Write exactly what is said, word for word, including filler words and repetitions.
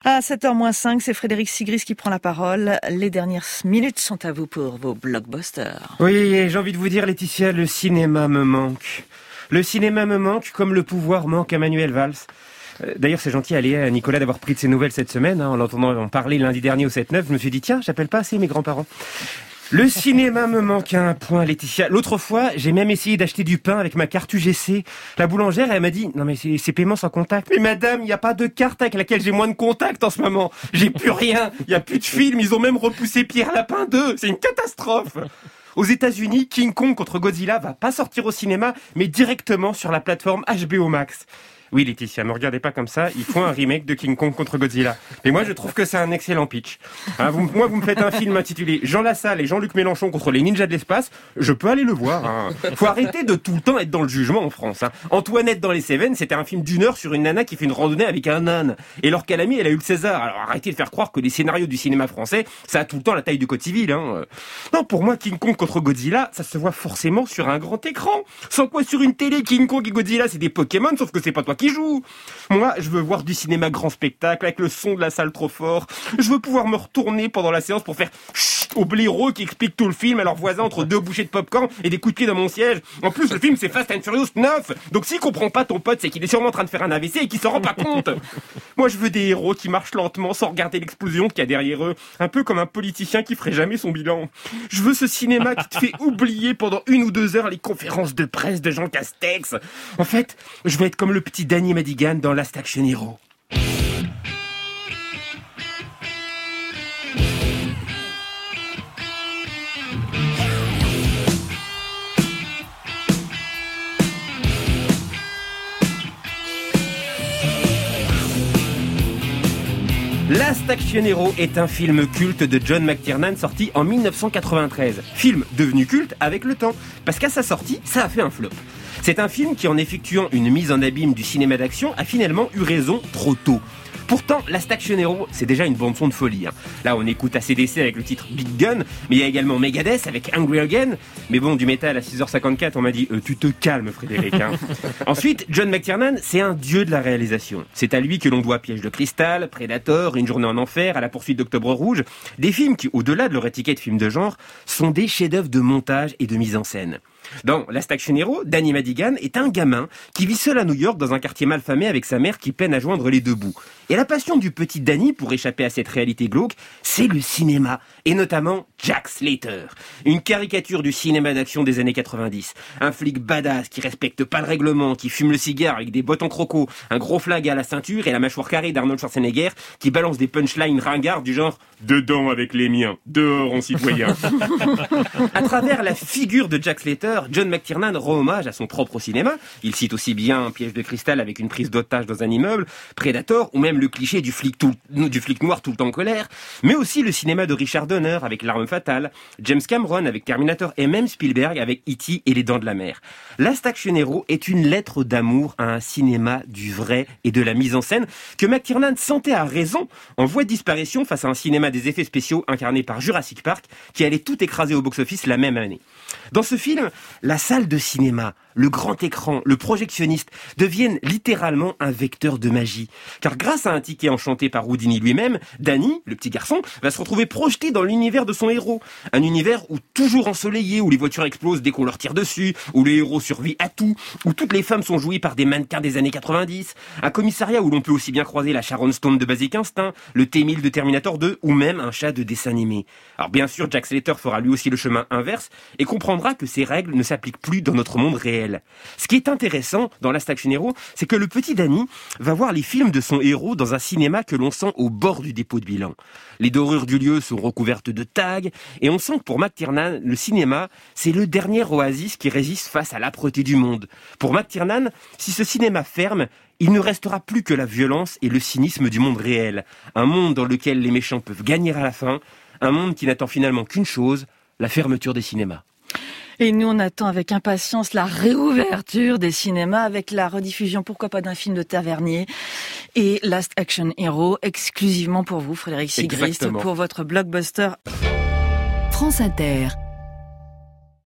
À sept heures moins cinq, c'est Frédéric Sigris qui prend la parole. Les dernières minutes sont à vous pour vos blockbusters. Oui, j'ai envie de vous dire, Laetitia, le cinéma me manque. Le cinéma me manque comme le pouvoir manque à Manuel Valls. D'ailleurs, c'est gentil à Léa et à Nicolas d'avoir pris de ses nouvelles cette semaine. Hein, en l'entendant en parler lundi dernier au sept neuf, je me suis dit, tiens, j'appelle pas assez mes grands-parents. Le cinéma me manque à un point, Laetitia. L'autre fois, j'ai même essayé d'acheter du pain avec ma carte U G C. La boulangère, elle m'a dit, non mais c'est, c'est paiement sans contact. Mais madame, il n'y a pas de carte avec laquelle j'ai moins de contact en ce moment. J'ai plus rien. Il n'y a plus de film. Ils ont même repoussé Pierre Lapin deux. C'est une catastrophe. Aux États-Unis, King Kong contre Godzilla va pas sortir au cinéma, mais directement sur la plateforme H B O Max. Oui, Laetitia, ne regardez pas comme ça. Il faut un remake de King Kong contre Godzilla. Et moi, je trouve que c'est un excellent pitch. Hein, vous, moi, vous me faites un film intitulé Jean Lassalle et Jean-Luc Mélenchon contre les ninjas de l'espace. Je peux aller le voir. Hein. Faut arrêter de tout le temps être dans le jugement en France. Hein. Antoinette dans les Cévennes, c'était un film d'une heure sur une nana qui fait une randonnée avec un âne. Et Laure Calamy, elle a eu le César. Alors arrêtez de faire croire que les scénarios du cinéma français, ça a tout le temps la taille du code civil. Hein. Non, pour moi, King Kong contre Godzilla, ça se voit forcément sur un grand écran. Sans quoi, sur une télé, King Kong et Godzilla, c'est des Pokémon, sauf que c'est pas toi qui joues. Moi, je veux voir du cinéma grand spectacle avec le son de la salle trop fort. Je veux pouvoir me retourner pendant la séance pour faire chut au blaireau qui explique tout le film à leur voisin entre deux bouchées de popcorn et des coups de pied dans mon siège. En plus, le film, c'est Fast and Furious neuf. Donc s'il comprend pas ton pote, c'est qu'il est sûrement en train de faire un A V C et qu'il s'en rend pas compte. Moi, je veux des héros qui marchent lentement sans regarder l'explosion qu'il y a derrière eux. Un peu comme un politicien qui ferait jamais son bilan. Je veux ce cinéma qui te fait oublier pendant une ou deux heures les conférences de presse de Jean Castex. En fait, je veux être comme le petit Danny Madigan dans Last Action Hero. Last Action Hero est un film culte de John McTiernan sorti en dix-neuf cent quatre-vingt-treize. Film devenu culte avec le temps, parce qu'à sa sortie, ça a fait un flop. C'est un film qui, en effectuant une mise en abîme du cinéma d'action, a finalement eu raison trop tôt. Pourtant, Last Action Hero, c'est déjà une bande-son de folie. Hein. Là, on écoute A C D C avec le titre Big Gun, mais il y a également Megadeth avec Angry Again. Mais bon, du métal à six heures cinquante-quatre, on m'a dit euh, « Tu te calmes, Frédéric. Hein. » Ensuite, John McTiernan, c'est un dieu de la réalisation. C'est à lui que l'on doit Piège de cristal, Predator, Une journée en enfer, À la poursuite d'Octobre rouge. Des films qui, au-delà de leur étiquette film de genre, sont des chefs-d'œuvre de montage et de mise en scène. Dans Last Action Hero, Danny Madigan est un gamin qui vit seul à New York dans un quartier malfamé avec sa mère qui peine à joindre les deux bouts. Et la passion du petit Danny pour échapper à cette réalité glauque, c'est le cinéma, et notamment Jack Slater, une caricature du cinéma d'action des années quatre-vingt-dix. Un flic badass qui respecte pas le règlement, qui fume le cigare avec des bottes en croco, un gros flag à la ceinture et la mâchoire carrée d'Arnold Schwarzenegger qui balance des punchlines ringards du genre « Dedans avec les miens, dehors en citoyen ». À travers la figure de Jack Slater, John McTiernan rend hommage à son propre cinéma. Il cite aussi bien Piège de cristal avec une prise d'otage dans un immeuble, Predator ou même le cliché du flic, tout, du flic noir tout le temps en colère, mais aussi le cinéma de Richard Donner avec L'arme fatale, James Cameron avec Terminator et même Spielberg avec E T et Les dents de la mer. Last Action Hero est une lettre d'amour à un cinéma du vrai et de la mise en scène que McTiernan sentait à raison en voie de disparition face à un cinéma des effets spéciaux incarné par Jurassic Park qui allait tout écraser au box-office la même année. Dans ce film, la salle de cinéma, le grand écran, le projectionniste deviennent littéralement un vecteur de magie. Car grâce à un ticket enchanté par Houdini lui-même, Danny, le petit garçon, va se retrouver projeté dans l'univers de son héros. Un univers où toujours ensoleillé, où les voitures explosent dès qu'on leur tire dessus, où le héros survit à tout, où toutes les femmes sont jouées par des mannequins des années quatre-vingt-dix. Un commissariat où l'on peut aussi bien croiser la Sharon Stone de Basic Instinct, le T mille de Terminator deux ou même un chat de dessin animé. Alors bien sûr, Jack Slater fera lui aussi le chemin inverse et comprendra que ces règles ne s'appliquent plus dans notre monde réel. Ce qui est intéressant dans Last Action Hero, c'est que le petit Danny va voir les films de son héros dans un cinéma que l'on sent au bord du dépôt de bilan. Les dorures du lieu sont recouvertes de tags et on sent que pour McTiernan, le cinéma, c'est le dernier oasis qui résiste face à l'âpreté du monde. Pour McTiernan, si ce cinéma ferme, il ne restera plus que la violence et le cynisme du monde réel. Un monde dans lequel les méchants peuvent gagner à la fin, un monde qui n'attend finalement qu'une chose, la fermeture des cinémas. Et nous, on attend avec impatience la réouverture des cinémas avec la rediffusion, pourquoi pas, d'un film de Tavernier et Last Action Hero, exclusivement pour vous, Frédéric Sigris, pour votre blockbuster. France Inter.